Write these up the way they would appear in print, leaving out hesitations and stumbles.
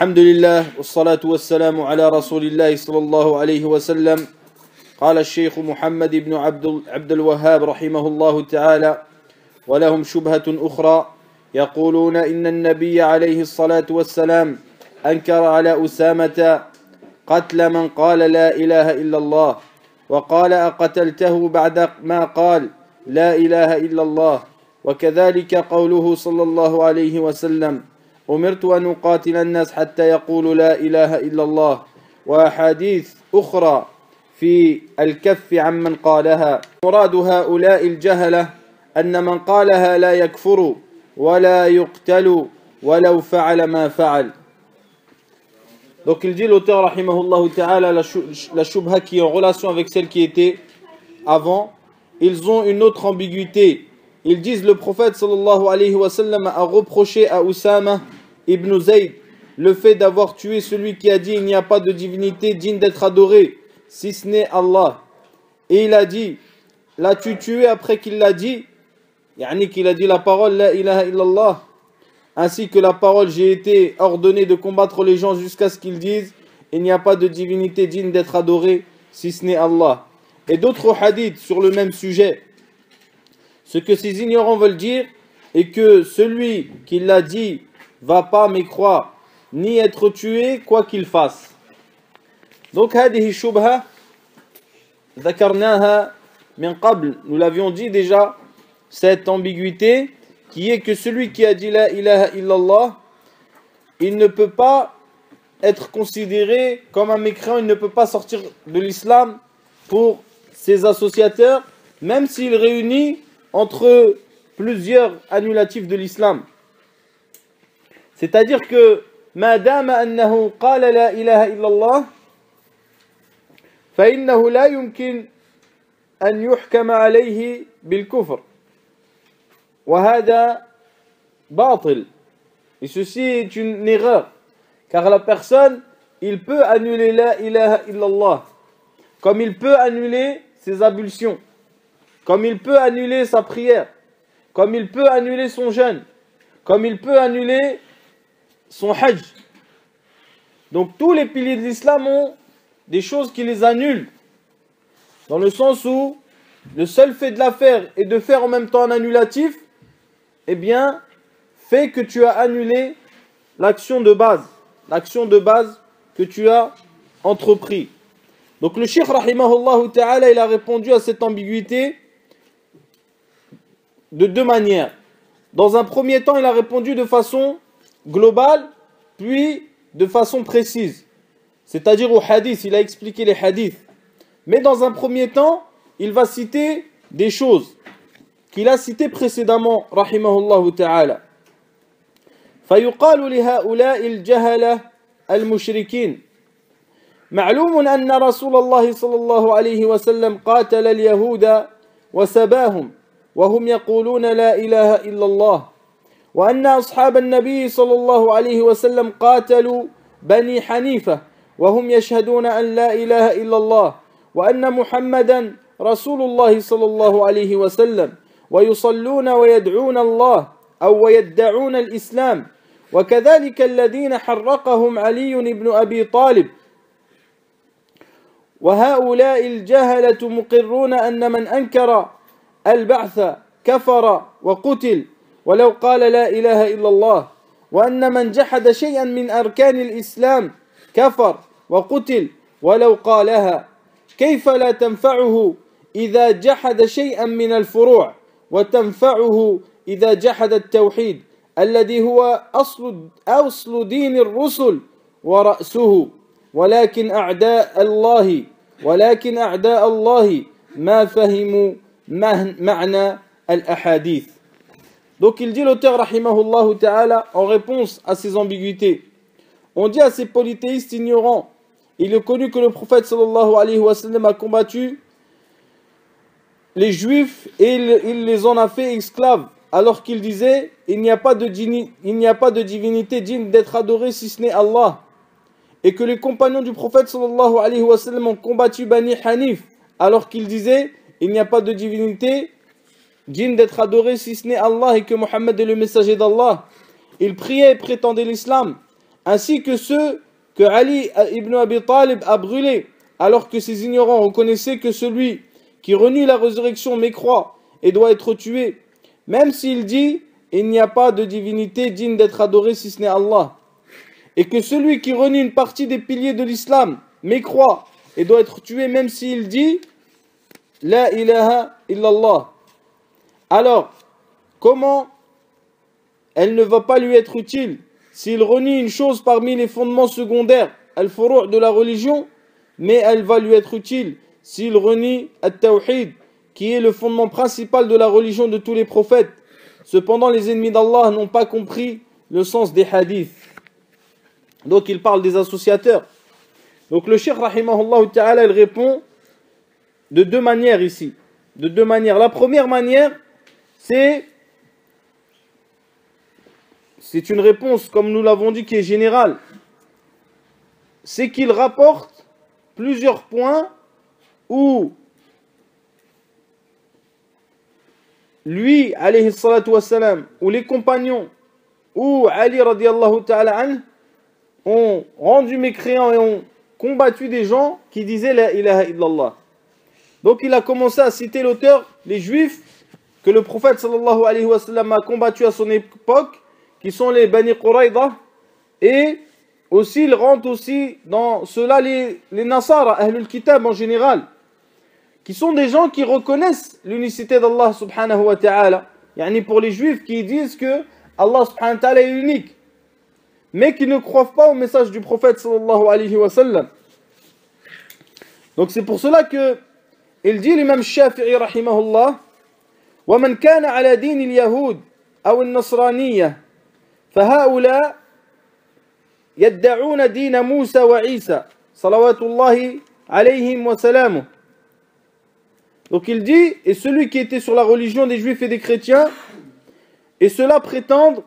الحمد لله والصلاة والسلام على رسول الله صلى الله عليه وسلم. قال الشيخ محمد بن عبد الوهاب رحمه الله تعالى: ولهم شبهة أخرى يقولون إن النبي عليه الصلاة والسلام أنكر على أسامة قتل من قال لا إله إلا الله، وقال أقتلته بعد ما قال لا إله إلا الله. وكذلك قوله صلى الله عليه وسلم: أمرت أن أقاتل الناس حتى يقولوا لا إله إلا الله، وأحاديث أخرى في الكف عمن قالها. مراد هؤلاء الجهلة أن من قالها لا يكفر ولا يقتل ولو فعل ما فعل. Donc il dit, l'auteur rahimahullah ta'ala, la shubha qui est en relation avec celle qui était avant, ils ont une autre ambiguïté. Ils disent: le prophète sallallahu alayhi wa sallam a reproché à Usama ibn Zayd le fait d'avoir tué celui qui a dit: il n'y a pas de divinité digne d'être adorée si ce n'est Allah. Et il a dit: l'as-tu tué après qu'il l'a dit, yani qu'il a dit la parole la ilaha illallah, ainsi que la parole j'ai été ordonné de combattre les gens jusqu'à ce qu'ils disent il n'y a pas de divinité digne d'être adorée si ce n'est Allah. Et d'autres hadiths sur le même sujet. Ce que ces ignorants veulent dire est que celui qui l'a dit va pas mécroire ni être tué quoi qu'il fasse. Donc هذه الشبهة ذكرناها من قبل, nous l'avions dit déjà, cette ambiguïté qui est que celui qui a dit la ilaha illallah, il ne peut pas être considéré comme un mécréant, il ne peut pas sortir de l'islam pour ses associateurs, même s'il réunit entre plusieurs annulatifs de l'islam. C'est-à-dire que madame annahu qala la ilaha illallah fa innahu la yumkin an yuhkama alayhi bil kufr wa hada batil. Et ceci est une erreur, car la personne, il peut annuler la ilaha illallah comme il peut annuler ses ablutions, comme il peut annuler sa prière, comme il peut annuler son jeûne, comme il peut annuler son hajj. Donc tous les piliers de l'islam ont des choses qui les annulent, dans le sens où le seul fait de la faire et de faire en même temps un annulatif, eh bien, fait que tu as annulé l'action de base que tu as entrepris. Donc le cheikh rahimahullah ta'ala, il a répondu à cette ambiguïté de deux manières. Dans un premier temps, il a répondu de façon globale, puis de façon précise. C'est-à-dire au hadith, il a expliqué les hadiths. Mais dans un premier temps, il va citer des choses qu'il a citées précédemment, rahimahullah ta'ala. فيقال لهؤلاء الجهلة المشركين: معلوم أن رسول الله صلى الله عليه وسلم قاتل اليهود وسباهم وهم يقولون لا إله إلا الله، وأن أصحاب النبي صلى الله عليه وسلم قاتلوا بني حنيفة وهم يشهدون أن لا إله إلا الله، وأن محمدا رسول الله صلى الله عليه وسلم، ويصلون ويدعون الله أو ويدعون الإسلام، وكذلك الذين حرقهم علي بن أبي طالب. وهؤلاء الجهلة مقرون أن من أنكر البعث كفر وقتل ولو قال لا إله إلا الله، وأن من جحد شيئا من أركان الإسلام كفر وقتل ولو قالها. كيف لا تنفعه إذا جحد شيئا من الفروع وتنفعه إذا جحد التوحيد الذي هو أصل دين الرسل ورأسه؟ ولكن أعداء الله ما فهموا معنى الأحاديث. Donc il dit, l'auteur rahimahullah ta'ala, en réponse à ces ambiguïtés, on dit à ces polythéistes ignorants: il est connu que le prophète sallallahu alayhi wa sallam a combattu les juifs et il les en a fait esclaves, alors qu'il disait il n'y a pas de divinité digne d'être adorée si ce n'est Allah, et que les compagnons du prophète sallallahu alayhi wa sallam ont combattu Bani Hanif, alors qu'ils disaient il n'y a pas de divinité digne d'être adorée si ce n'est Allah et que Mohammed est le messager d'Allah. Ils priaient et prétendaient l'islam, ainsi que ceux que Ali ibn Abi Talib a brûlés, alors que ces ignorants reconnaissaient que celui qui renie la résurrection mécroit et doit être tué, même s'il dit « il n'y a pas de divinité digne d'être adorée si ce n'est Allah », et que celui qui renie une partie des piliers de l'islam mécroit et doit être tué même s'il dit « la ilaha illallah ». Alors, comment elle ne va pas lui être utile s'il renie une chose parmi les fondements secondaires, al-furu' de la religion, mais elle va lui être utile s'il renie al-tawhid, qui est le fondement principal de la religion de tous les prophètes. Cependant, les ennemis d'Allah n'ont pas compris le sens des hadiths. Donc, il parle des associateurs. Donc, le cheikh, rahimahullah ta'ala, il répond de deux manières ici. De deux manières. La première manière, c'est une réponse, comme nous l'avons dit, qui est générale. C'est qu'il rapporte plusieurs points où lui, alayhi salatu wassalam, ou les compagnons, ou Ali radiallahu ta'ala anh, ont rendu mécréants et ont combattu des gens qui disaient la ilaha illallah. Donc il a commencé à citer l'auteur, les juifs, que le prophète sallallahu alayhi wa sallam a combattu à son époque, qui sont les Bani Quraïda, et aussi il rentre aussi dans cela les Nasara, Ahlul Kitab en général, qui sont des gens qui reconnaissent l'unicité d'Allah subhanahu wa ta'ala. Yani pour les juifs qui disent que Allah subhanahu wa ta'ala est unique, mais qui ne croient pas au message du prophète sallallahu alayhi wa sallam. Donc c'est pour cela que il dit l'imam Shafi'i rahimahullah, وَمَنْ كَانَ عَلَى دِينِ الْيَهُودِ أو النصرانية فهؤلاء يدعون دين موسى وعيسى صلوات الله عليهم وسلامه. Donc il dit, et celui qui était sur la religion des juifs et des chrétiens, et ceux-là prétendent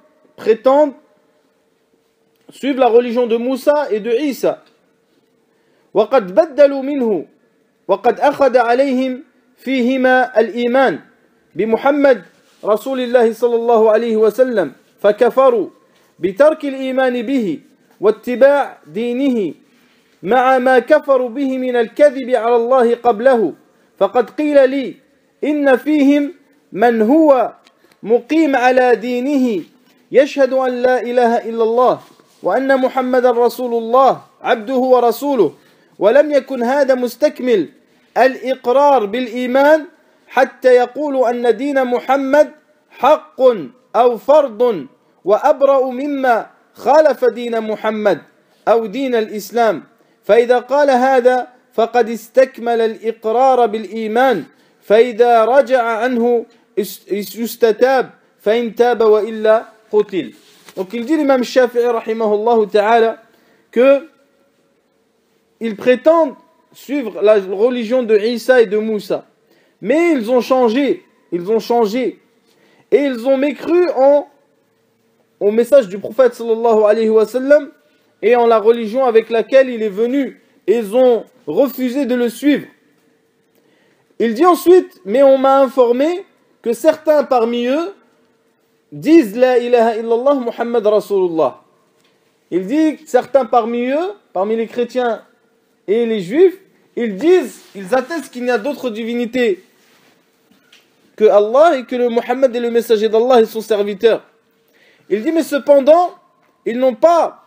suivre la religion de Moussa et de Isa. وقد بدلوا منه وقد أخذ عليهم فيهما الإيمان بمحمد رسول الله صلى الله عليه وسلم فكفروا بترك الإيمان به واتباع دينه مع ما كفروا به من الكذب على الله قبله. فقد قيل لي إن فيهم من هو مقيم على دينه يشهد أن لا إله إلا الله وأن محمد رسول الله عبده ورسوله ولم يكن هذا مستكمل الإقرار بالإيمان حتى يقول أن دين محمد حق أو فرض وأبرأ مما خالف دين محمد أو دين الإسلام. فإذا قال هذا فقد استكمل الإقرار بالإيمان فإذا رجع عنه يستتاب فإن تاب وإلا قتل. Donc il dit l'imam Shafi'i rahimahullah ta'ala que ils prétendent suivre la religion de Isa et de Moussa, mais ils ont changé et ils ont mécru au message du prophète sallallahu alayhi wa sallam et en la religion avec laquelle il est venu, et ils ont refusé de le suivre. Il dit ensuite, mais on m'a informé que certains parmi eux disent la ilaha illallah Muhammad Rasulullah. Il dit que certains parmi eux, parmi les chrétiens et les juifs, ils attestent qu'il n'y a d'autres divinités que Allah et que le Muhammad est le messager d'Allah et son serviteur. Il dit mais cependant, ils n'ont pas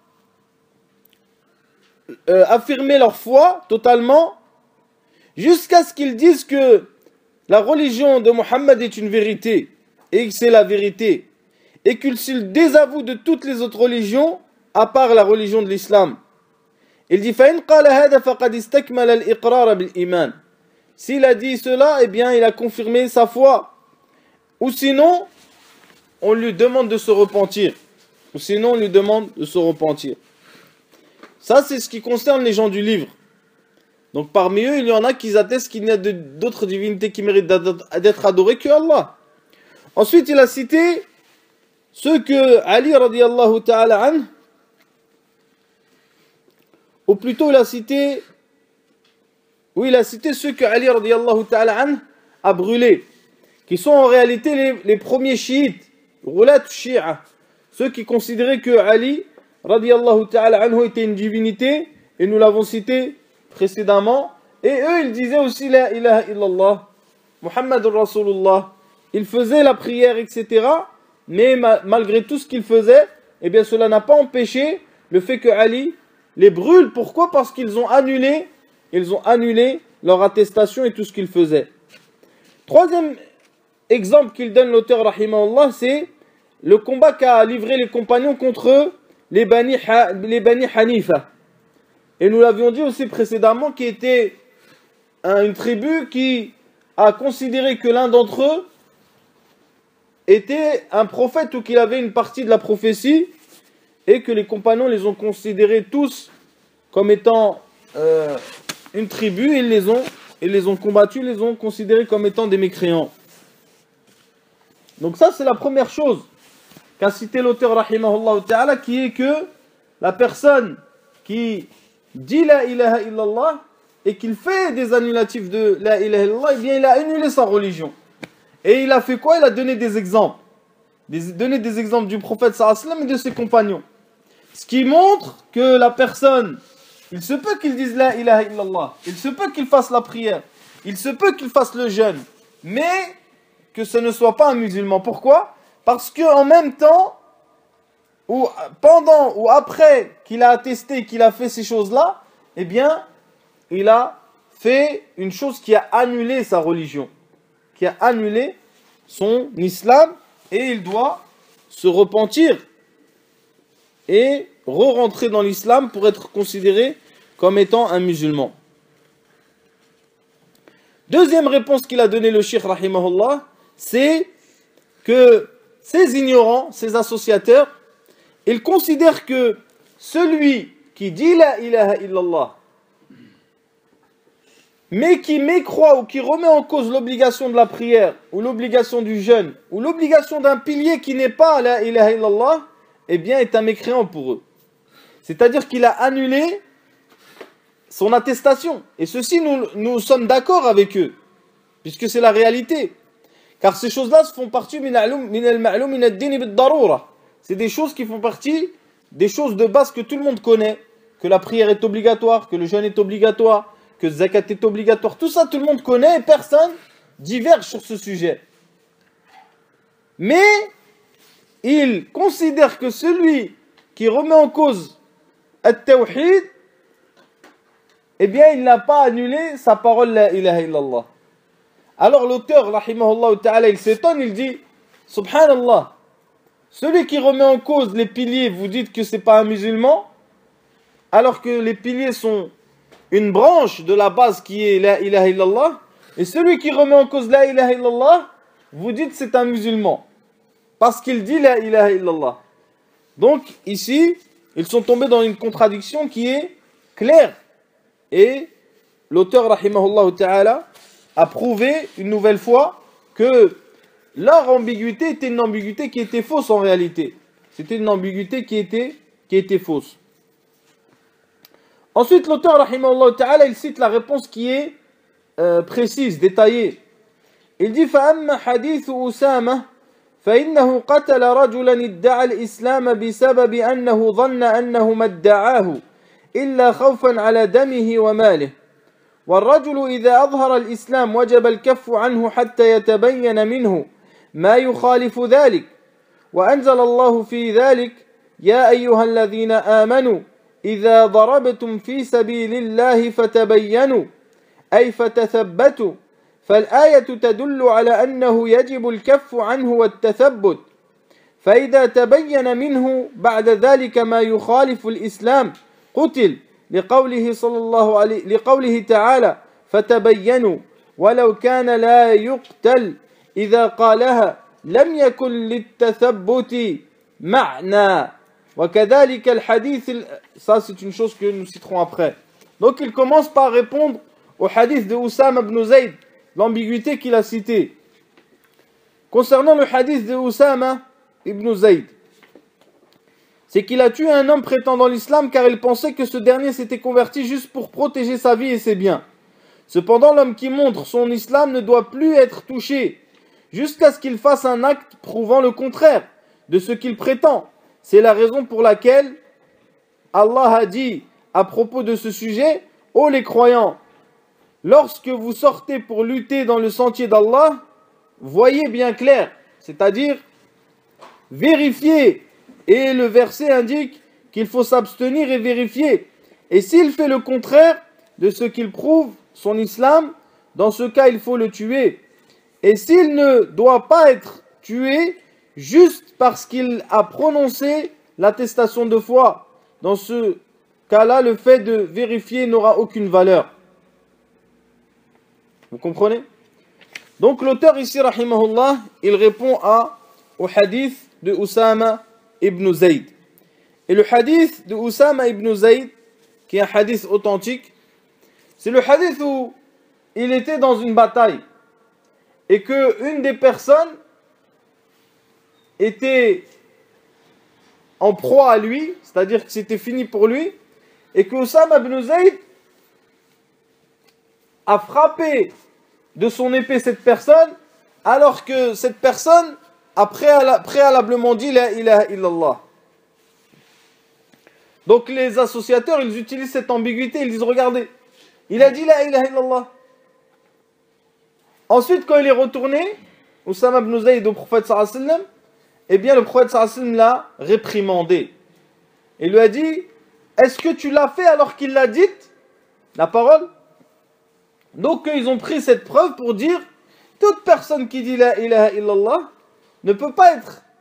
affirmé leur foi totalement jusqu'à ce qu'ils disent que la religion de Muhammad est une vérité et que c'est la vérité et qu'ils désavouent de toutes les autres religions à part la religion de l'islam. Il dit فَإِنْ قَالَ هَذَا فَقَدْ اسْتَكْمَلَ الْإِقْرَارَ بِالْإِيمَانِ. S'il a dit cela, eh bien il a confirmé sa foi. Ou sinon, on lui demande de se repentir. Ça, c'est ce qui concerne les gens du livre. Donc parmi eux, il y en a qui attestent qu'il n'y a d'autres divinités qui méritent d'être adorées que Allah. Ensuite, il a cité ceux que Ali radiallahu ta'ala anh, ou plutôt il a cité ceux que Ali radiallahu ta'ala anh a brûlés, qui sont en réalité les premiers chiites, Ghulat Shia, ceux qui considéraient que Ali radiyallahu ta'ala anhu, était une divinité, et nous l'avons cité précédemment, et eux ils disaient aussi la ilaha illallah, Muhammadur Rasulullah. Ils faisaient la prière, etc. Mais malgré tout ce qu'ils faisaient, eh bien cela n'a pas empêché le fait que Ali les brûle. Pourquoi? Parce qu'ils ont annulé leur attestation et tout ce qu'ils faisaient. Troisième exemple qu'il donne l'auteur rahimahullah, c'est le combat qu'a livré les compagnons contre les Bani Hanifa. Et nous l'avions dit aussi précédemment, qui était une tribu qui a considéré que l'un d'entre eux était un prophète ou qu'il avait une partie de la prophétie, et que les compagnons les ont considérés tous comme étant une tribu, et ils les ont combattus, les ont considérés comme étant des mécréants. Donc ça c'est la première chose qu'a cité l'auteur rahimahullah ta'ala, qui est que la personne qui dit la ilaha illallah et qu'il fait des annulatifs de la ilaha illallah, eh bien il a annulé sa religion. Et il a fait quoi? Il a donné des exemples. Donné des exemples du prophète sallallahu alayhi wa sallam et de ses compagnons. Ce qui montre que la personne, il se peut qu'il dise la ilaha illallah, il se peut qu'il fasse la prière, il se peut qu'il fasse le jeûne, mais que ce ne soit pas un musulman. Pourquoi? Parce qu'en même temps, ou pendant ou après qu'il a attesté, qu'il a fait ces choses-là, eh bien, il a fait une chose qui a annulé sa religion, qui a annulé son islam, et il doit se repentir et re-rentrer dans l'islam pour être considéré comme étant un musulman. Deuxième réponse qu'il a donnée le cheikh rahimahullah, c'est que ces ignorants, ces associateurs, ils considèrent que celui qui dit la ilaha illallah, mais qui mécroit ou qui remet en cause l'obligation de la prière, ou l'obligation du jeûne, ou l'obligation d'un pilier qui n'est pas la ilaha illallah, eh bien est un mécréant pour eux. C'est-à-dire qu'il a annulé son attestation. Et ceci, nous sommes d'accord avec eux, puisque c'est la réalité. Car ces choses-là font partie c'est des choses qui font partie des choses de base que tout le monde connaît, que la prière est obligatoire, que le jeûne est obligatoire, que le zakat est obligatoire. Tout ça, tout le monde connaît et personne diverge sur ce sujet. Mais il considère que celui qui remet en cause at-tawhid, eh bien, il n'a pas annulé sa parole la ilaha illallah. Alors l'auteur, rahimahullah ta'ala, il s'étonne, il dit, subhanallah, celui qui remet en cause les piliers, vous dites que c'est pas un musulman, alors que les piliers sont une branche de la base qui est la ilaha illallah, et celui qui remet en cause la ilaha illallah, vous dites c'est un musulman, parce qu'il dit la ilaha illallah. Donc ici, ils sont tombés dans une contradiction qui est claire, et l'auteur rahimahullah ta'ala a prouvé une nouvelle fois que leur ambiguïté était une ambiguïté qui était fausse en réalité. C'était une ambiguïté qui était fausse. Ensuite, l'auteur rahimahullah ta'ala, il cite la réponse qui est précise, détaillée. Il dit فَأَمَّا حَدِيثُ أُسَامَةَ فَإِنَّهُ قَتَلَ رَجُلًا ادَّعَى الْإِسْلَامَ بِسَبَبِ أَنَّهُ ظَنَّ أَنَّهُ مَا ادَّعَاهُ إِلَّا خَوْفًا عَلَى دَمِهِ وَمَالِهِ والرجل إذا أظهر الإسلام وجب الكف عنه حتى يتبين منه ما يخالف ذلك وأنزل الله في ذلك يا أيها الذين آمنوا إذا ضربتم في سبيل الله فتبينوا أي فتثبتوا فالآية تدل على أنه يجب الكف عنه والتثبت فإذا تبين منه بعد ذلك ما يخالف الإسلام قتل لقوله تعالى فتبينوا ولو كان لا يقتل إذا قالها لم يكن للتثبت معنى وكذلك الحديث. Ça c'est une chose que nous citerons après. Donc il commence par répondre au hadith de Oussama ibn Zayd, l'ambiguïté qu'il a citée. Concernant le hadith de Oussama ibn Zayd, c'est qu'il a tué un homme prétendant l'islam car il pensait que ce dernier s'était converti juste pour protéger sa vie et ses biens. Cependant, l'homme qui montre son islam ne doit plus être touché jusqu'à ce qu'il fasse un acte prouvant le contraire de ce qu'il prétend. C'est la raison pour laquelle Allah a dit à propos de ce sujet, ô les croyants, lorsque vous sortez pour lutter dans le sentier d'Allah, voyez bien clair, c'est-à-dire vérifiez. Et le verset indique qu'il faut s'abstenir et vérifier. Et s'il fait le contraire de ce qu'il prouve, son islam, dans ce cas, il faut le tuer. Et s'il ne doit pas être tué, juste parce qu'il a prononcé l'attestation de foi, dans ce cas-là, le fait de vérifier n'aura aucune valeur. Vous comprenez? Donc l'auteur ici, rahimahullah, il répond au hadith de Usama ibn Zayd. Et le hadith de Usama ibn Zayd, qui est un hadith authentique, c'est le hadith où il était dans une bataille et qu'une des personnes était en proie à lui, c'est-à-dire que c'était fini pour lui, et que Usama ibn Zayd a frappé de son épée cette personne, alors que cette personne a préalablement dit la ilaha illallah. Donc les associateurs, ils utilisent cette ambiguïté, ils disent regardez, il a dit la ilaha illallah. Ensuite, quand il est retourné, Usama ibn Zayd au prophète sallallahu alayhi wa sallam, eh bien le prophète sallallahu alayhi wa sallam l'a réprimandé. Il lui a dit, est-ce que tu l'as fait alors qu'il l'a dite, la parole? Donc ils ont pris cette preuve pour dire, toute personne qui dit la ilaha illallah ne peut pas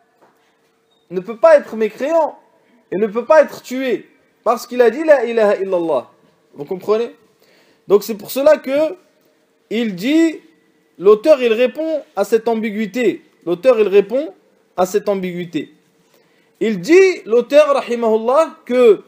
être mécréant et ne peut pas être tué parce qu'il a dit la ilaha illallah. Vous comprenez? Donc c'est pour cela que il dit, l'auteur il répond à cette ambiguïté. L'auteur il répond à cette ambiguïté. Il dit, l'auteur rahimahullah, que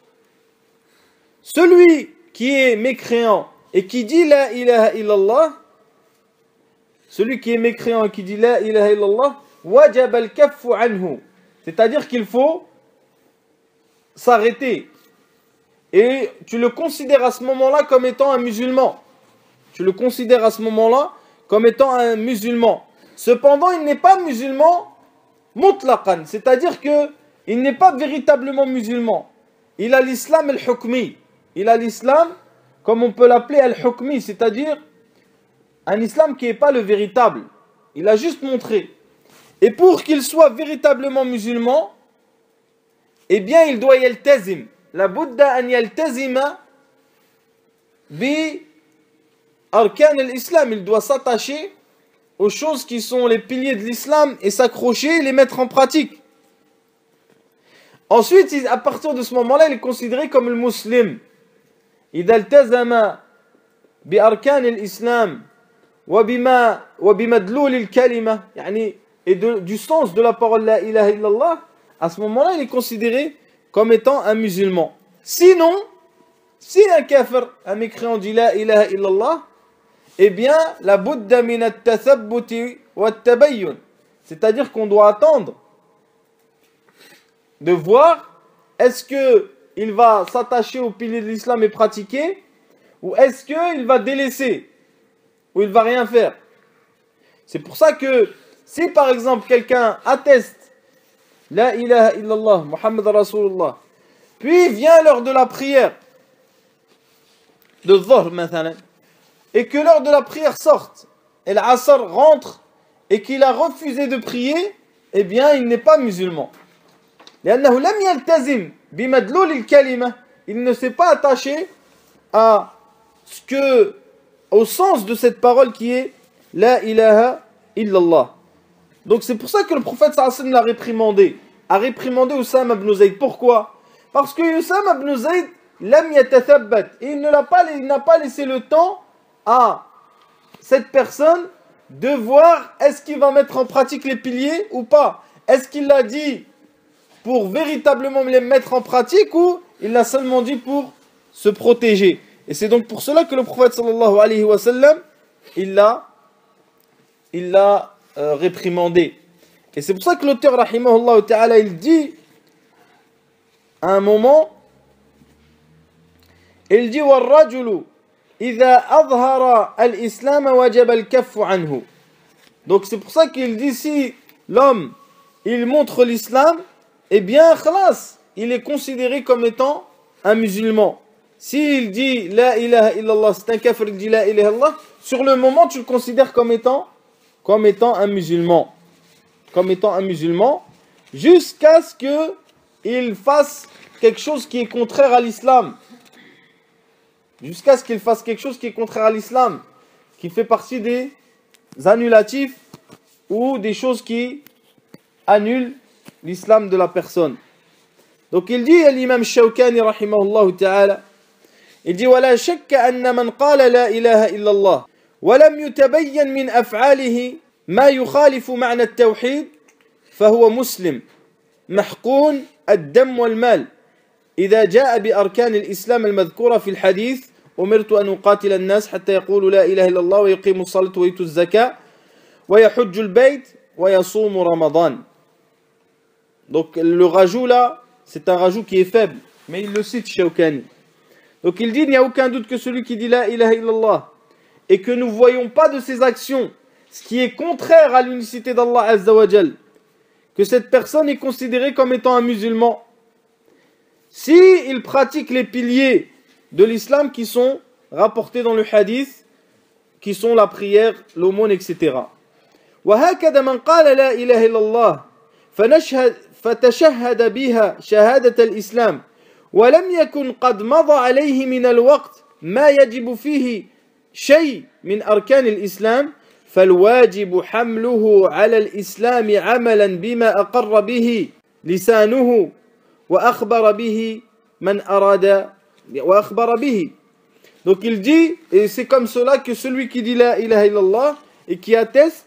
celui qui est mécréant et qui dit la ilaha illallah, celui qui est mécréant et qui dit la ilaha illallah, wajab al-kaffu anhu, c'est-à-dire qu'il faut s'arrêter. Et tu le considères à ce moment-là comme étant un musulman. Tu le considères à ce moment-là comme étant un musulman. Cependant, il n'est pas musulman mutlaqan, c'est-à-dire qu'il n'est pas véritablement musulman. Il a l'islam al-hukmi. Il a l'islam, comme on peut l'appeler al-hukmi, c'est-à-dire un islam qui n'est pas le véritable. Il a juste montré. Et pour qu'il soit véritablement musulman, eh bien il doit yaltazim. La budda an yaltazima bi arkan al-islam. Il doit s'attacher aux choses qui sont les piliers de l'islam et s'accrocher et les mettre en pratique. Ensuite, à partir de ce moment-là, il est considéré comme le musulman. إذا التزم بأركان الإسلام وبمدلول الكلمة يعني et du sens de la parole la ilaha illallah, à ce moment-là, il est considéré comme étant un musulman. Sinon, si un kafir, un mécréant dit la ilaha illallah, eh bien, la budda min at-tathabbuti wa at-tabayyun, c'est-à-dire qu'on doit attendre de voir est-ce que il va s'attacher au pilier de l'islam et pratiquer, ou est-ce qu'il va délaisser, ou il va rien faire. C'est pour ça que si par exemple quelqu'un atteste la ilaha illallah Muhammad Rasulullah, puis vient l'heure de la prière de Dhuhr maintenant, et que l'heure de la prière sorte et l'Asr rentre et qu'il a refusé de prier, eh bien il n'est pas musulman. لأنه لم يلتزم بمدلول الكلمة, il ne s'est pas attaché au sens de cette parole qui est la ilaha illallah. Donc c'est pour ça que le prophète sallallahu alayhi wa sallam a réprimandé Usama ibn Zayd. Pourquoi? Parce que Usama ibn Zayd lam yatathabbat, il n'a pas laissé le temps à cette personne de voir est-ce qu'il va mettre en pratique les piliers ou pas. Est-ce qu'il l'a dit pour véritablement les mettre en pratique ou il l'a seulement dit pour se protéger. Et c'est donc pour cela que le prophète sallallahu alayhi wa sallam il l'a réprimandé. Et c'est pour ça que l'auteur rahimahullah ta'ala il dit à un moment, il dit وَالرَّجُلُ إِذَا أَظْهَرَ الْإِسْلَامَ وَجَبَ الْكَفُّ عَنْهُ. Donc c'est pour ça qu'il dit si l'homme il montre l'islam, eh bien, khalas, il est considéré comme étant un musulman. S'il dit la ilaha illallah, c'est un kafir, il dit la ilaha illallah, sur le moment tu le considères comme étant un musulman. Comme étant un musulman, jusqu'à ce qu'il fasse quelque chose qui est contraire à l'islam. Jusqu'à ce qu'il fasse quelque chose qui est contraire à l'islam, qui fait partie des annulatifs ou des choses qui annulent l'islam de la personne. Donc il dit à l'imam Shawkani rahimahullah ta'ala, il dit ولا شك أن من قال لا إله إلا الله ولم يتبين من أفعاله ما يخالف معنى التوحيد فهو مسلم محقون الدم والمال إذا جاء بأركان الإسلام المذكورة في الحديث أمرت أن أقاتل الناس حتى يقولوا لا إله إلا الله ويقيموا الصلاة ويؤتوا الزكاة ويحج البيت ويصوم رمضان. Donc le rajout là, c'est un rajout qui est faible, mais il le cite Shawkani. Donc il dit, il n'y a aucun doute que celui qui dit la ilaha illallah et que nous ne voyons pas de ses actions ce qui est contraire à l'unicité d'Allah Azza wa Jal, que cette personne est considérée comme étant un musulman si il pratique les piliers de l'islam qui sont rapportés dans le hadith, qui sont la prière, l'aumône, etc. وهكذا من قال لا إله إلا الله فتشهد بها شهادة الإسلام ولم يكن قد مضى عليه من الوقت ما يجب فيه شيء من أركان الإسلام فالواجب حمله على الإسلام عملا بما أقر به لسانه وأخبر به من أراد وأخبر به. Donc il dit, et c'est comme cela que celui qui dit la ilaha illallah et qui atteste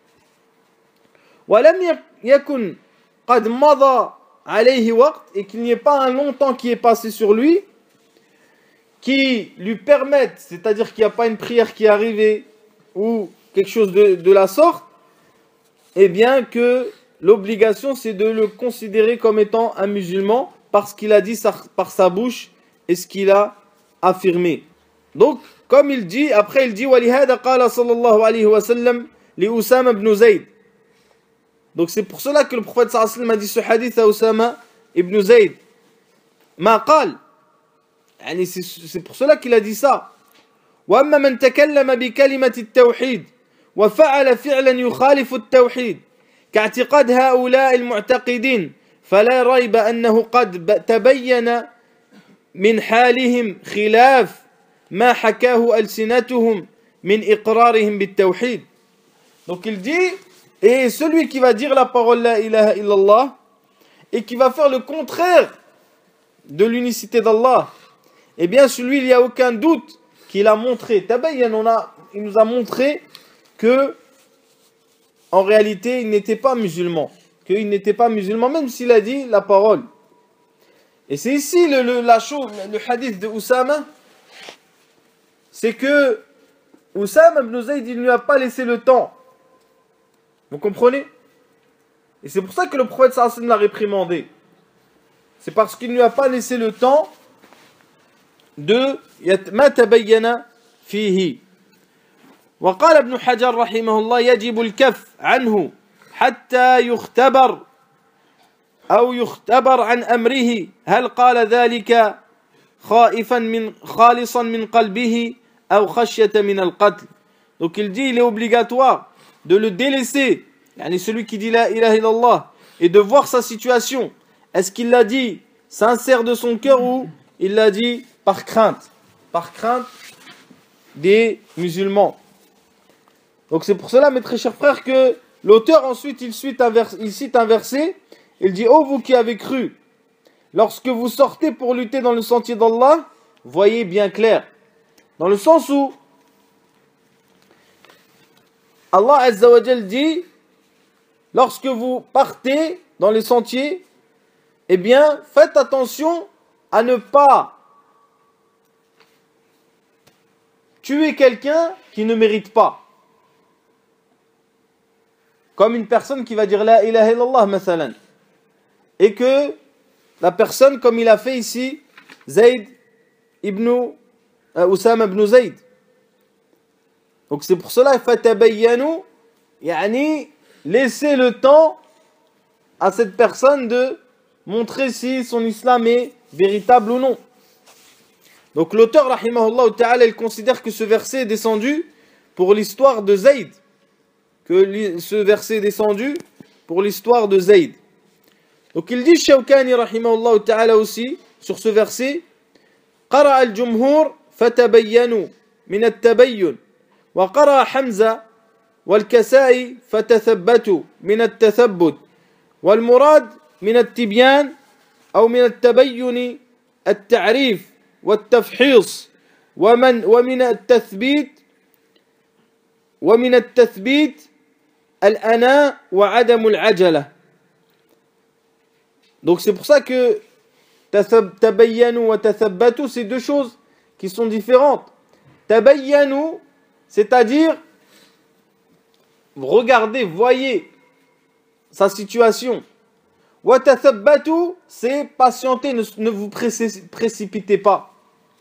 ولم يكن قد مضى عليه وقت, et qu'il n'y ait pas un long temps qui est passé sur lui qui lui permette, c'est-à-dire qu'il n'y a pas une prière qui est arrivée ou quelque chose de la sorte, eh bien que l'obligation c'est de le considérer comme étant un musulman parce qu'il a dit par sa bouche et ce qu'il a affirmé. Donc comme il dit, après il dit وَلِهَذَا قَالَ صَلَّى اللَّهُ عَلَيْهِ وَسَلَّمْ لِأُسَامَ بْنُ زَيْدٍ. Donc c'est pour cela que le prophète sallallahu alayhi wa sallam a dit ce hadith à Usama ibn Zayd. Ma qal. C'est pour cela qu'il a dit ça. وَأَمَّا مَنْ تَكَلَّمَ بِكَلِمَةِ التَّوْحِيدِ وَفَعَلَ فِعْلًا يُخَالِفُ التَّوْحِيدِ كاعتقاد هؤلاء المعتقدين فلا ريب أنه قد تبين من حالهم خلاف ما حكاه ألسنتهم من إقرارهم بالتوحيد. Donc il dit, et celui qui va dire la parole la ilaha illallah et qui va faire le contraire de l'unicité d'Allah, eh bien celui, il n'y a aucun doute qu'il a montré, il nous a montré que en réalité il n'était pas musulman, même s'il a dit la parole. Et c'est ici le hadith de Usama, c'est que Usama ibn Zayd, il ne lui a pas laissé le temps. Vous comprenez? Et c'est pour ça que le prophète sallallahu alayhi wa sallam l'a réprimandé. C'est parce qu'il ne lui a pas laissé le temps de ma tabayyana fihi. وقال ابن حجر رحمه الله يجب الكف عنه حتى يختبر أو يختبر عن أمره هل قال ذلك خالصا من قلبه أو خشية من القتل. Donc il dit, il est obligatoire de le délaisser, celui qui dit la ilaha illallah, et de voir sa situation. Est-ce qu'il l'a dit sincère de son cœur ou il l'a dit par crainte des musulmans. Donc c'est pour cela, mes très chers frères, que l'auteur ensuite il cite un verset, il dit: ô vous qui avez cru, lorsque vous sortez pour lutter dans le sentier d'Allah, voyez bien clair. Dans le sens où Allah Azza wa Jal dit, lorsque vous partez dans les sentiers, eh bien faites attention à ne pas tuer quelqu'un qui ne mérite pas. Comme une personne qui va dire la ilaha illallah mathalan, et que la personne, comme il a fait ici Usama ibn Zayd. Donc c'est pour cela fatabayyanu, laissez le temps à cette personne montrer si son islam est véritable ou non. Donc l'auteur, rahimahullah ta'ala, il considère que ce verset est descendu pour l'histoire de Zayd. Que ce verset est descendu pour l'histoire de Zayd. Donc il dit, Shawkani, rahimahullah ta'ala aussi, sur ce verset, قرأ الجمهور فتبينوا من التبين وقرأ حمزة والكسائي فتثبتوا من التثبت والمراد من التبيان أو من التبين التعريف والتفحيص ومن التثبيت الأناء وعدم العجلة. Donc c'est pour ça que tabayyanu wa tathabbatu, c'est deux choses qui sont différentes. Tabayyanu, c'est-à-dire regardez, voyez sa situation. Wa tathabbatu, c'est patienter, ne vous précipitez pas.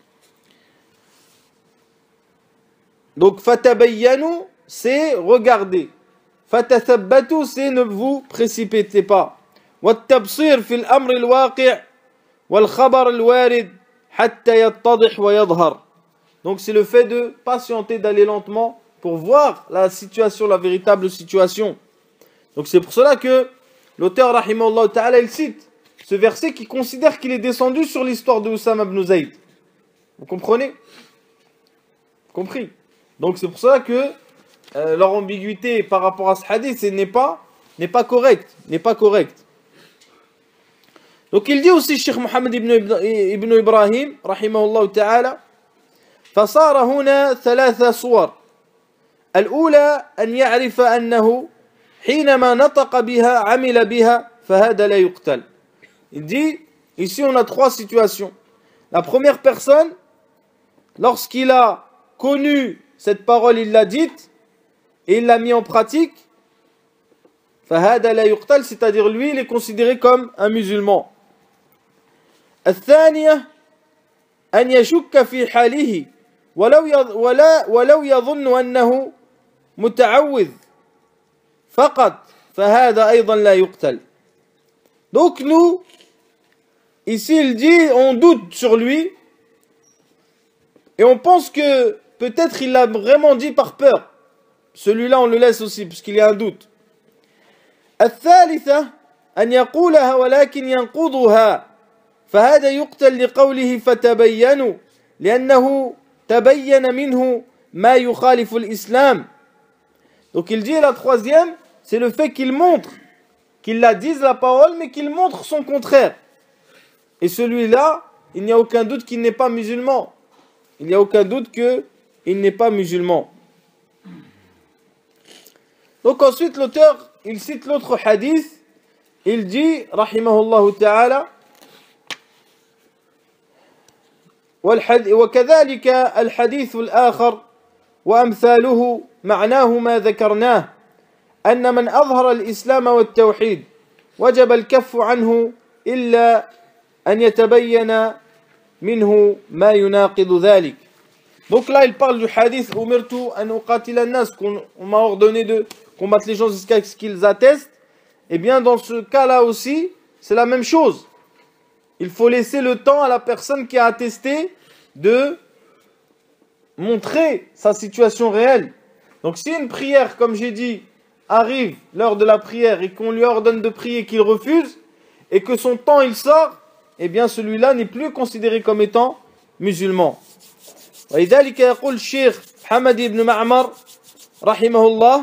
Donc fatabayyanu, c'est regarder. Fatathabbatu, c'est ne vous précipitez pas. Wa tabsir fil amr al-waqi' wal khabar al-warid hatta yattadih wa yadhhar. Donc c'est le fait de patienter, d'aller lentement pour voir la situation, la véritable situation. Donc c'est pour cela que l'auteur rahimahullah ta'ala il cite ce verset qui considère qu'il est descendu sur l'histoire de Oussama ibn Zayd. Vous comprenez? Compris? Donc c'est pour cela que leur ambiguïté par rapport à ce hadith n'est pas correcte, Donc il dit aussi Cheikh Mohammed ibn Ibrahim rahimahullah ta'ala فصار هنا ثلاث صور الأولى أن يعرف أنه حينما نطق بها عمل بها فهذا لا يقتل. Il dit ici on a trois situations. La première personne, lorsqu'il a connu cette parole, il l'a dite et il l'a mis en pratique, فهذا لا يقتل, c'est-à-dire lui il est considéré comme un musulman. الثانية أن يشك في حاله ولو يظن أنه متعوذ فقط فهذا أيضا لا يقتل. Donc nous, ici il dit, on doute sur lui et on pense que peut-être il l'a vraiment dit par peur. Celui-là on le laisse aussi puisqu'il y a un doute. الثالثة أن يقولها ولكن ينقضها فهذا يقتل لقوله فتبينوا لأنه تبين منه ما يخالف الإسلام. Donc il dit la troisième, c'est le fait qu'il montre, qu'il la dise la parole, mais qu'il montre son contraire. Et celui-là, il n'y a aucun doute qu'il n'est pas musulman. Il n'y a aucun doute qu'il n'est pas musulman. Donc ensuite l'auteur, il cite l'autre hadith, il dit, rahimahullah ta'ala, وكذلك الحديث الآخر وأمثاله معناه ما ذكرناه أن من أظهر الإسلام والتوحيد وجب الكف عنه إلا أن يتبين منه ما يناقض ذلك. Donc là il parle du hadith أمرت أن أقاتل الناس, qu'on m'a ordonné de combattre les gens jusqu'à ce qu'ils attestent. Et bien dans ce cas-là aussi c'est la même chose. Il faut laisser le temps à la personne qui a attesté de montrer sa situation réelle. Donc si une prière, comme j'ai dit, arrive l'heure de la prière et qu'on lui ordonne de prier, qu'il refuse, et que son temps il sort, eh bien celui-là n'est plus considéré comme étant musulman. ولذلك يقول الشيخ محمد بن معمر رحمه الله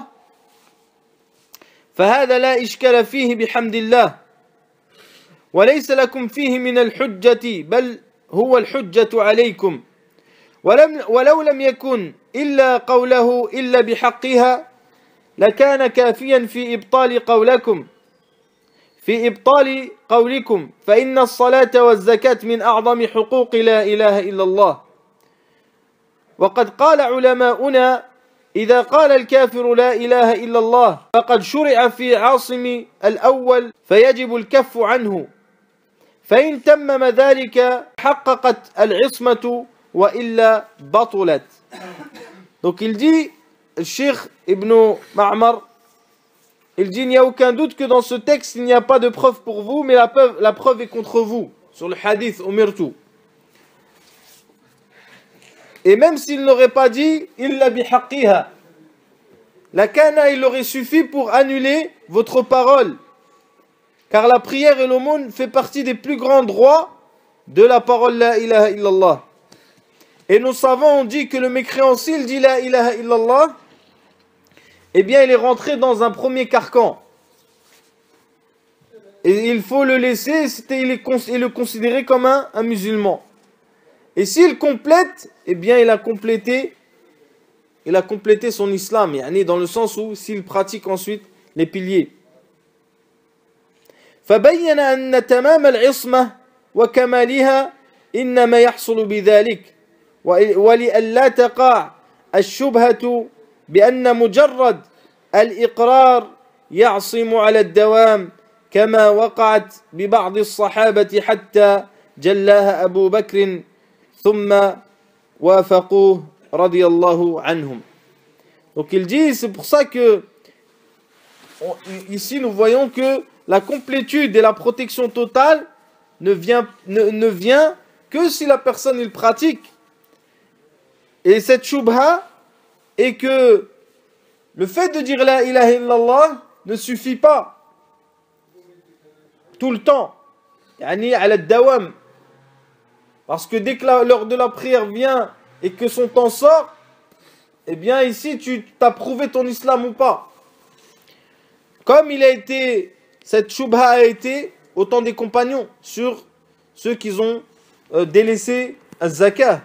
فهذا لا إشكال فيه بحمد الله وليس لكم فيه من الحجة بل هو الحجة عليكم ولو لم يكن إلا قوله إلا بحقها لكان كافيا في إبطال قولكم فإن الصلاة والزكاة من أعظم حقوق لا إله إلا الله وقد قال علماؤنا إذا قال الكافر لا إله إلا الله فقد شرع في عاصم الأول فيجب الكف عنه فإن تمم ذلك حققت العصمة وإلا بطلت. Donc il dit, le Cheikh Ibn Ma'mar il dit, il n'y a aucun doute que dans ce texte, il n'y a pas de preuve pour vous, mais la preuve est contre vous. Sur le hadith, umirtu. Et même s'il n'aurait pas dit, illa bihaqqiha, la kana, il aurait suffi pour annuler votre parole. Car la prière et l'aumône fait partie des plus grands droits de la parole la ilaha illallah. Et nos savants ont dit que le mécréant, s'il dit la ilaha illallah, eh bien il est rentré dans un premier carcan. Et il faut le laisser, il est le considérer comme un musulman. Et s'il complète, eh bien il a complété son islam, dans le sens où s'il pratique ensuite les piliers. فبين أن تمام العصمة وكمالها إنما يحصل بذلك ولئلا تقع الشبهة بأن مجرد الإقرار يعصم على الدوام كما وقعت ببعض الصحابة حتى جلاها أبو بكر ثم وافقوه رضي الله عنهم. Donc il dit, c'est pour ça que ici nous voyons que la complétude et la protection totale ne vient que si la personne il pratique. Et cette shubha est que le fait de dire la ilaha illallah ne suffit pas tout le temps. Yani ala dawam. Parce que dès que l'heure de la prière vient et que son temps sort, eh bien ici tu t'as prouvé ton islam ou pas. Comme cette shubha a été au temps des compagnons sur ceux qui ont délaissé az-zakah,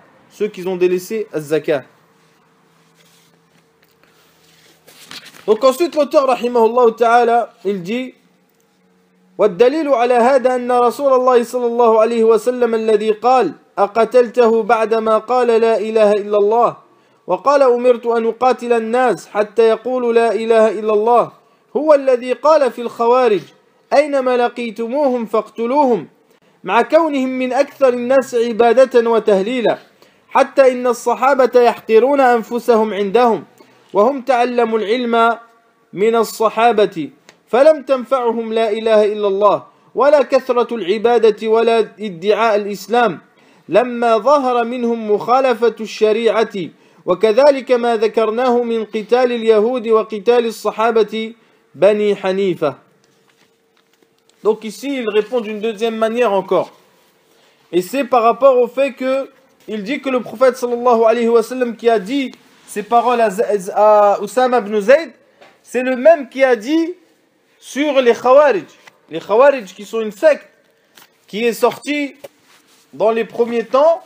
Donc ensuite l'auteur rahimahullah ta'ala, il dit والدليل على هذا أن رسول الله صلى الله عليه وسلم الذي قال أقتلته بعدما قال لا إله إلا الله وقال أمرت أن أقاتل الناس حتى يقولوا لا إله إلا الله هو الذي قال في الخوارج أينما لقيتموهم فاقتلوهم مع كونهم من أكثر الناس عبادة وتهليلا حتى إن الصحابة يحقرون أنفسهم عندهم وهم تعلموا العلم من الصحابة فلم تنفعهم لا إله إلا الله ولا كثرة العبادة ولا ادعاء الإسلام لما ظهر منهم مخالفة الشريعة وكذلك ما ذكرناه من قتال اليهود وقتال الصحابة بني حنيفة. Donc ici il répond d'une deuxième manière encore. Et c'est par rapport au fait que il dit que le prophète sallallahu alayhi wa sallam qui a dit ces paroles à Usama ibn Zayd, c'est le même qui a dit sur les Khawarij. Les Khawarij qui sont une secte qui est sortie dans les premiers temps,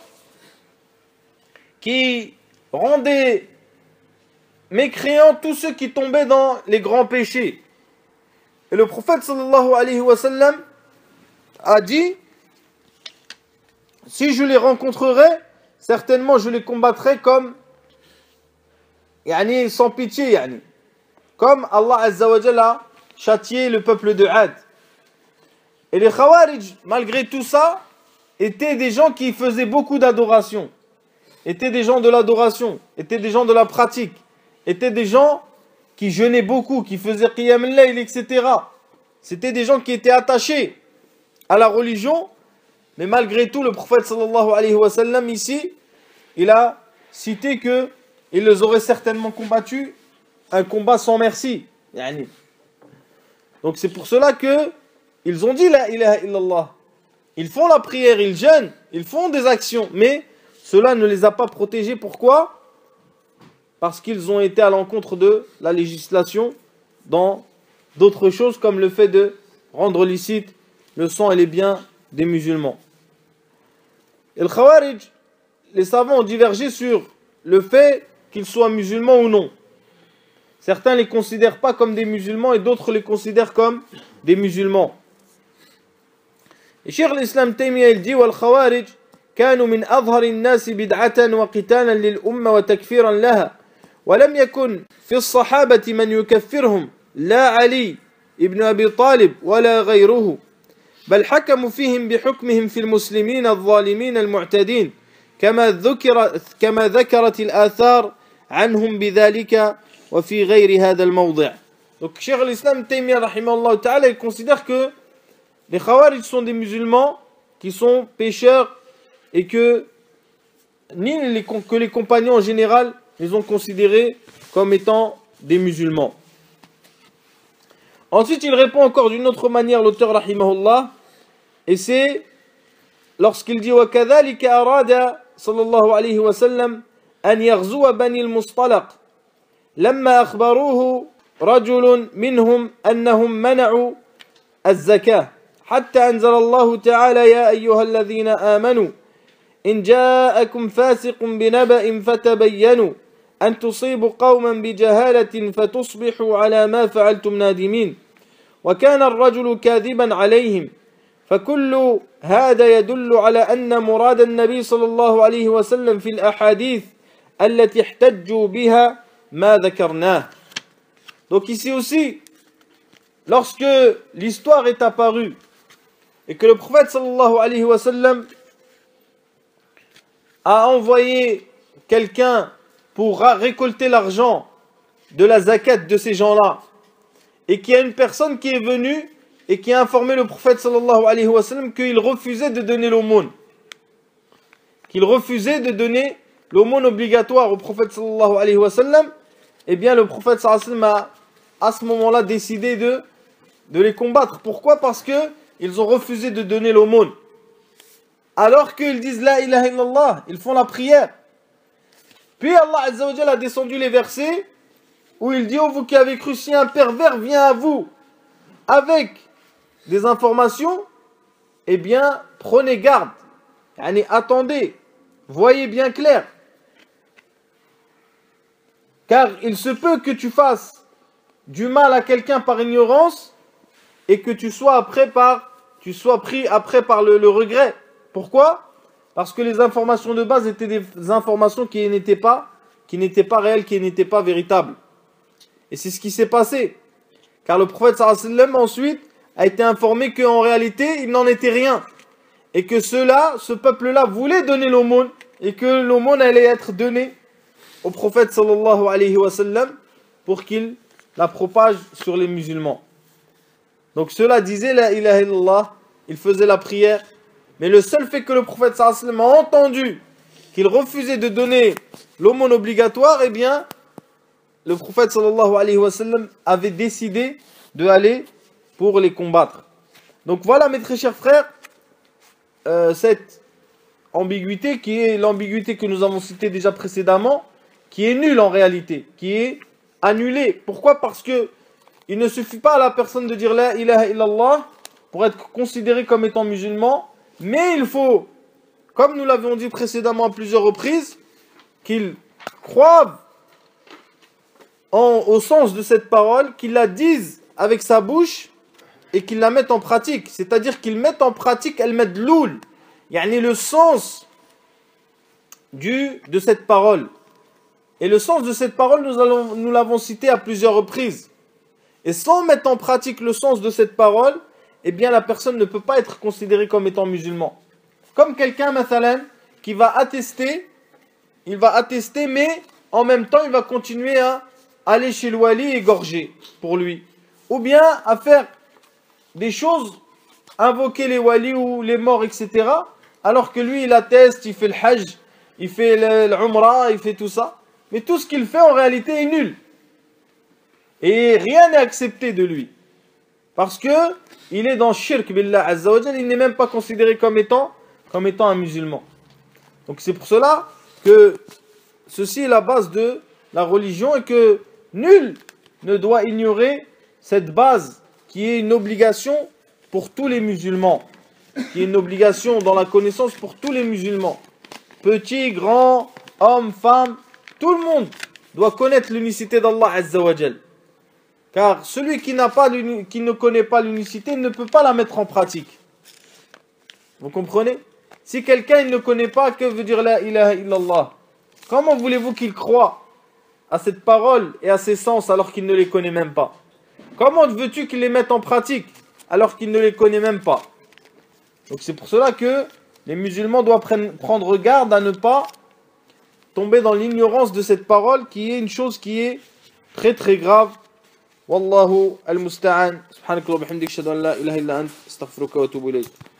qui rendait mécréants tous ceux qui tombaient dans les grands péchés. Et le prophète sallallahu alayhi wa sallam a dit, si je les rencontrerai, certainement je les combattrai comme sans pitié, comme Allah Azza wa Jalla a châtié le peuple de Had. Et les Khawarij, malgré tout ça, étaient des gens qui faisaient beaucoup d'adoration, étaient des gens de l'adoration, étaient des gens de la pratique, étaient des gens qui jeûnaient beaucoup, qui faisaient qiyam al-layl, etc. C'était des gens qui étaient attachés à la religion, mais malgré tout, le prophète sallallahu alayhi wa sallam ici, il a cité que il les aurait certainement combattus un combat sans merci. Donc c'est pour cela que ils ont dit la ilaha illallah. Ils font la prière, ils jeûnent, ils font des actions, mais cela ne les a pas protégés. Pourquoi ? Parce qu'ils ont été à l'encontre de la législation dans d'autres choses comme le fait de rendre licite le sang et les biens des musulmans. Et le Khawarij, les savants ont divergé sur le fait qu'ils soient musulmans ou non. Certains ne les considèrent pas comme des musulmans et d'autres les considèrent comme des musulmans. Et Cheikh l'Islam Taymiyyah il dit والخوارج كانوا من أظهر الناس بدعة وقتالا للأمة وتكفيرا لها ولم يكن في الصحابة من يكفرهم لا علي ابن أبي طالب ولا غيره بل حكموا فيهم بحكمهم في المسلمين الظالمين المعتدين كما ذكرت الآثار عنهم بذلك وفي غير هذا الموضع. Donc, Cheikh al-Islam Taymiyyah, rahimahullah ta'ala, il considère que les Khawarij sont des musulmans qui sont pécheurs et que que les compagnons en général les ont considérés comme étant des musulmans. Ensuite, il répond encore d'une autre manière, l'auteur, rahimahullah, et c'est lorsqu'il dit وَكَذَلِكَ أَرَادَ صلى الله عليه وسلم أن يغزو بني المصطلق لما أخبروه رجل منهم أنهم منعوا الزكاة حتى أنزل الله تعالى يا أيها الذين آمنوا إن جاءكم فاسق بنبأ فتبينوا أن تصيبوا قوما بجهالة فتصبحوا على ما فعلتم نادمين وكان الرجل كاذبا عليهم فكل هذا يدل على أن مراد النبي صلى الله عليه وسلم في الأحاديث التي احتجوا بها ما ذكرناه. Donc ici aussi, lorsque l'histoire est apparue et que le prophète sallallahu alayhi wa sallam a envoyé quelqu'un pour récolter l'argent de la zakat de ces gens-là, et qu'il y a une personne qui est venue et qui a informé le prophète sallallahu alayhi wa sallam qu'il refusait de donner l'aumône, qu'il refusait de donner l'aumône obligatoire au prophète sallallahu alayhi wa sallam, eh bien le prophète sallallahu alayhi wa sallam a à ce moment-là décidé de les combattre. Pourquoi? Parce que ils ont refusé de donner l'aumône. Alors qu'ils disent la ilaha illallah, ils font la prière. Puis Allah Azza wa Jalla a descendu les versets où il dit: oh vous qui avez cru, si un pervers vient à vous avec des informations, eh bien prenez garde, attendez, voyez bien clair, car il se peut que tu fasses du mal à quelqu'un par ignorance et que tu sois pris après par le regret. Pourquoi? Parce que les informations de base étaient des informations qui n'étaient pas réelles, qui n'étaient pas véritables. Et c'est ce qui s'est passé. Car le prophète sallallahu alayhi wa sallam ensuite a été informé qu'en réalité il n'en était rien. Et que ce peuple-là voulait donner l'aumône et que l'aumône allait être donnée au prophète sallallahu alayhi wa sallam pour qu'il la propage sur les musulmans. Donc ceux-là disaient la ilaha illallah, ils faisaient la prière, mais le seul fait que le prophète sallallahu alayhi wa sallam a entendu qu'il refusait de donner l'aumône obligatoire, eh bien le prophète sallallahu alayhi wa sallam avait décidé d'aller pour les combattre. Donc voilà mes très chers frères, cette ambiguïté qui est l'ambiguïté que nous avons citée déjà précédemment, qui est nulle en réalité, qui est annulée. Pourquoi? Parce que il ne suffit pas à la personne de dire la ilaha illallah pour être considéré comme étant musulman, mais il faut, comme nous l'avions dit précédemment à plusieurs reprises, qu'il croive au sens de cette parole, qu'il la dise avec sa bouche et qu'il la mette en pratique. C'est-à-dire qu'il mette en pratique al-madloul, le sens de cette parole. Et le sens de cette parole, nous l'avons cité à plusieurs reprises. Et sans mettre en pratique le sens de cette parole, eh bien la personne ne peut pas être considérée comme étant musulman. Comme quelqu'un, mathalan, qui va attester, mais en même temps, il va continuer à aller chez le wali et égorger pour lui. Ou bien à faire des choses, invoquer les walis ou les morts, etc. Alors que lui, il atteste, il fait le hajj, il fait l'umrah, il fait tout ça. Mais tout ce qu'il fait en réalité est nul. Et rien n'est accepté de lui. Parce que il est dans shirk billah azza wa jalla, il n'est même pas considéré comme étant un musulman. Donc c'est pour cela que ceci est la base de la religion et que nul ne doit ignorer cette base qui est une obligation pour tous les musulmans, qui est une obligation dans la connaissance pour tous les musulmans. Petits, grands, hommes, femmes, tout le monde doit connaître l'unicité d'Allah Azza wa Jal. Car celui qui ne connaît pas l'unicité ne peut pas la mettre en pratique. Vous comprenez? Si quelqu'un ne connaît pas que veut dire la ilaha illallah, comment voulez-vous qu'il croie à cette parole et à ses sens alors qu'il ne les connaît même pas? Comment veux-tu qu'il les mette en pratique alors qu'il ne les connaît même pas? Donc c'est pour cela que les musulmans doivent prendre garde à ne pas tomber dans l'ignorance de cette parole qui est une chose qui est très très grave والله المستعان. سبحانك اللهم وبحمدك أشهد أن لا إله إلا أنت أستغفرك وأتوب إليك.